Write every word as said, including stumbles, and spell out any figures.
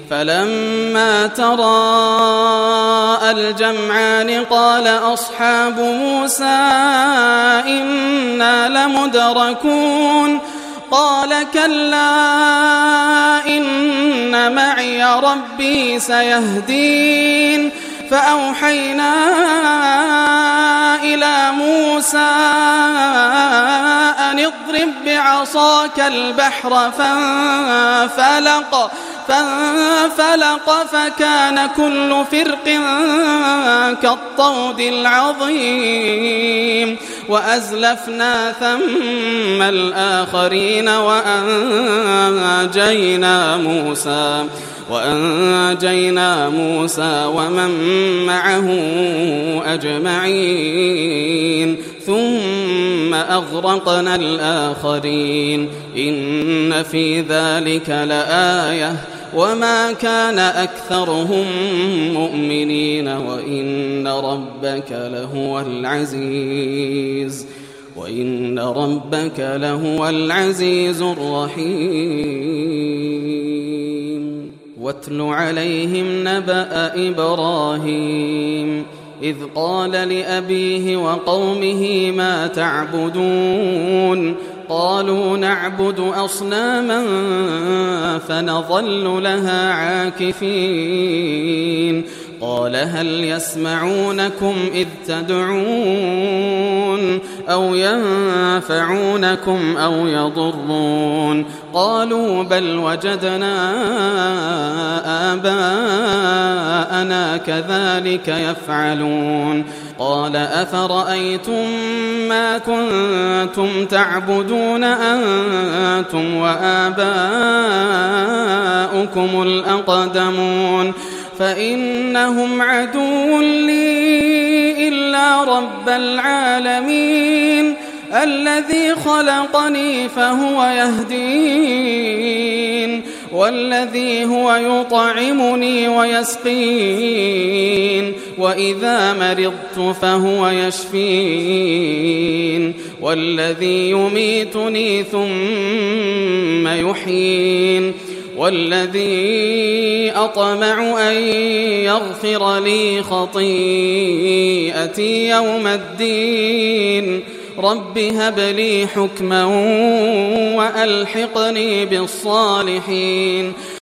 فلما تراءى الجمعان قال أصحاب موسى إنا لمدركون قال كلا إن معي ربي سيهدين فأوحينا إلى موسى أن اضرب بعصاك البحر فانفلق فانفلق فكان كل فرق كالطود العظيم وأزلفنا ثم الآخرين وأنجينا موسى وأنجينا موسى ومن معه أجمعين ثم أغرقنا الآخرين إن في ذلك لآية وما كان أكثرهم مؤمنين وإن ربك لهو العزيز وإن ربك لهو العزيز الرحيم واتل عليهم نبأ إبراهيم إذ قال لأبيه وقومه ما تعبدون قالوا نعبد أصناما فنظل لها عاكفين قال هل يسمعونكم إذ تدعون أو ينفعونكم أو يضرون قالوا بل وجدنا آباءنا كذلك يفعلون قال أفرأيتم ما كنتم تعبدون أنتم وآباؤكم الأقدمون فإنهم عدو لي إلا رب العالمين الذي خلقني فهو يهدين والذي هو يطعمني ويسقين وإذا مرضت فهو يشفين والذي يميتني ثم يحيين والذي أطمع أن يغفر لي خطيئتي يوم الدين رب هب لي حكما وألحقني بالصالحين